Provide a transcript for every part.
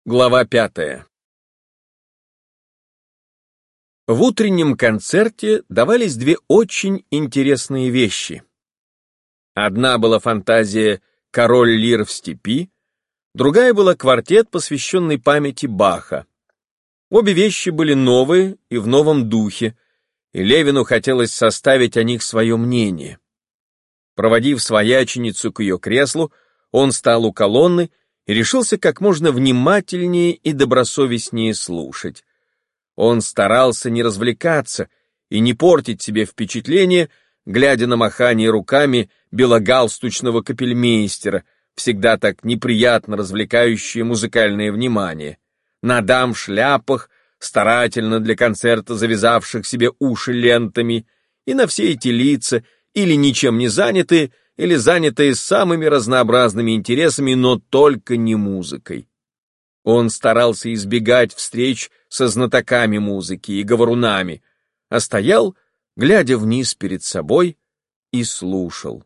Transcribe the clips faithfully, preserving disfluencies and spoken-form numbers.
Глава пятая. В утреннем концерте давались две очень интересные вещи. Одна была фантазия «Король лир в степи», другая была квартет, посвященный памяти Баха. Обе вещи были новые и в новом духе, и Левину хотелось составить о них свое мнение. Проводив свояченицу к ее креслу, он стал у колонны и решился как можно внимательнее и добросовестнее слушать. Он старался не развлекаться и не портить себе впечатление, глядя на махание руками белогалстучного капельмейстера, всегда так неприятно развлекающее музыкальное внимание, на дам в шляпах, старательно для концерта завязавших себе уши лентами, и на все эти лица, или ничем не занятые, или занятые самыми разнообразными интересами, но только не музыкой. Он старался избегать встреч со знатоками музыки и говорунами, а стоял, глядя вниз перед собой, и слушал.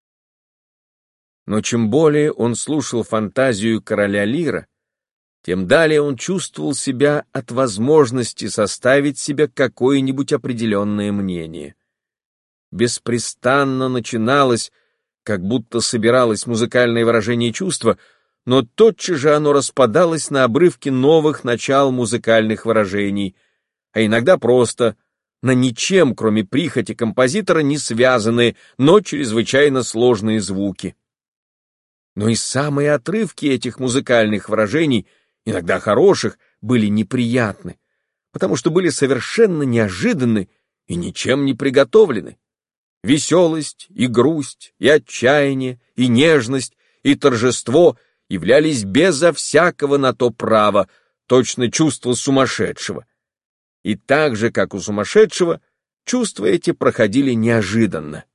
Но чем более он слушал фантазию короля лира, тем далее он чувствовал себя от возможности составить себе какое-нибудь определенное мнение. Беспрестанно начиналось, как будто собиралось музыкальное выражение чувства, но тотчас же оно распадалось на обрывки новых начал музыкальных выражений, а иногда просто на ничем, кроме прихоти композитора, не связанные, но чрезвычайно сложные звуки. Но и самые отрывки этих музыкальных выражений, иногда хороших, были неприятны, потому что были совершенно неожиданны и ничем не приготовлены. Веселость и грусть, и отчаяние, и нежность, и торжество являлись безо всякого на то права, точно чувство сумасшедшего. И так же, как у сумасшедшего, чувства эти проходили неожиданно.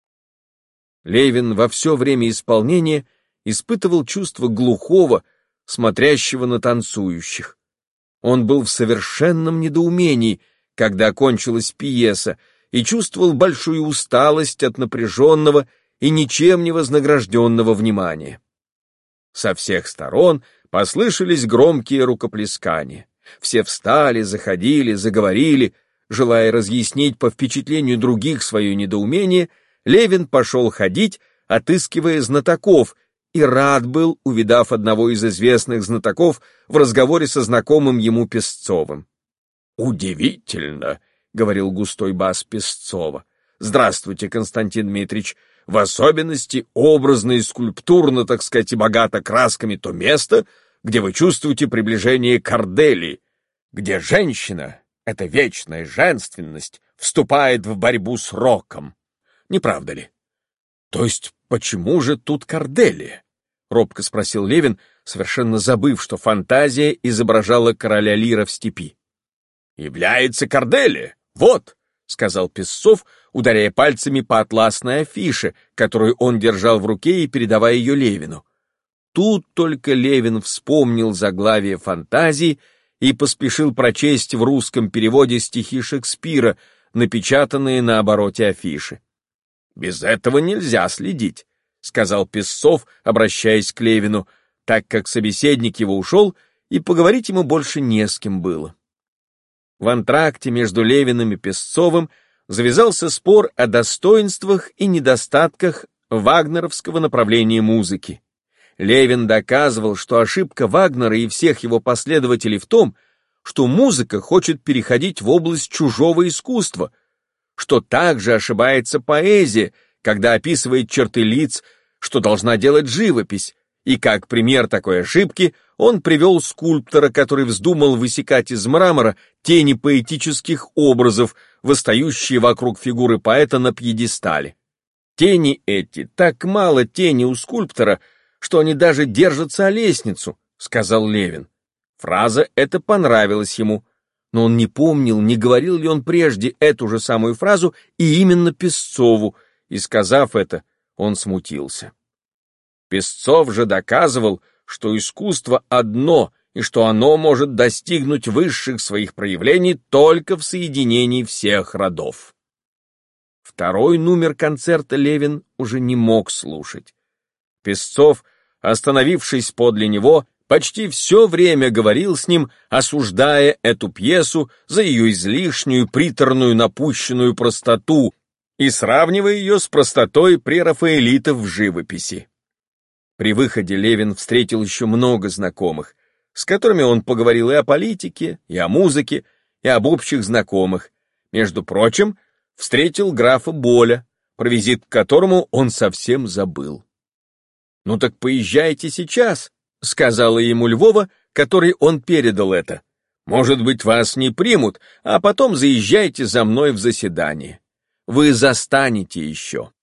Левин во все время исполнения испытывал чувство глухого, смотрящего на танцующих. Он был в совершенном недоумении, когда окончилась пьеса, и чувствовал большую усталость от напряженного и ничем не вознагражденного внимания. Со всех сторон послышались громкие рукоплескания. Все встали, заходили, заговорили. Желая разъяснить по впечатлению других свое недоумение, Левин пошел ходить, отыскивая знатоков, и рад был, увидав одного из известных знатоков в разговоре со знакомым ему Песцовым. «Удивительно!» — говорил густой бас Песцова. «Здравствуйте, Константин Дмитрич. В особенности образно и скульптурно, так сказать, и богато красками то место, где вы чувствуете приближение Корделии, где женщина, эта вечная женственность, вступает в борьбу с роком. Не правда ли?» «То есть почему же тут Корделия?» — робко спросил Левин, совершенно забыв, что фантазия изображала короля лира в степи. «Является Корделия. Вот», — сказал Песцов, ударяя пальцами по атласной афише, которую он держал в руке и передавая ее Левину. Тут только Левин вспомнил заглавие фантазии и поспешил прочесть в русском переводе стихи Шекспира, напечатанные на обороте афиши. «Без этого нельзя следить», — сказал Песцов, обращаясь к Левину, так как собеседник его ушел, и поговорить ему больше не с кем было. В антракте между Левиным и Песцовым завязался спор о достоинствах и недостатках вагнеровского направления музыки. Левин доказывал, что ошибка Вагнера и всех его последователей в том, что музыка хочет переходить в область чужого искусства, что также ошибается поэзия, когда описывает черты лиц, что должна делать живопись, и как пример такой ошибки он привел скульптора, который вздумал высекать из мрамора тени поэтических образов, восстающие вокруг фигуры поэта на пьедестале. Тени эти, так мало тени у скульптора, что они даже держатся о лестницу, сказал Левин. Фраза эта понравилась ему, но он не помнил, не говорил ли он прежде эту же самую фразу и именно Песцову, и, сказав это, он смутился. Песцов же доказывал, что искусство одно и что оно может достигнуть высших своих проявлений только в соединении всех родов. Второй номер концерта Левин уже не мог слушать. Песцов, остановившись подле него, почти все время говорил с ним, осуждая эту пьесу за ее излишнюю, приторную, напущенную простоту и сравнивая ее с простотой прерафаэлитов в живописи. При выходе Левин встретил еще много знакомых, с которыми он поговорил и о политике, и о музыке, и об общих знакомых. Между прочим, встретил графа Боля, про визит к которому он совсем забыл. «Ну так поезжайте сейчас», — сказала ему Львова, которой он передал это. «Может быть, вас не примут, а потом заезжайте за мной в заседание. Вы застанете еще».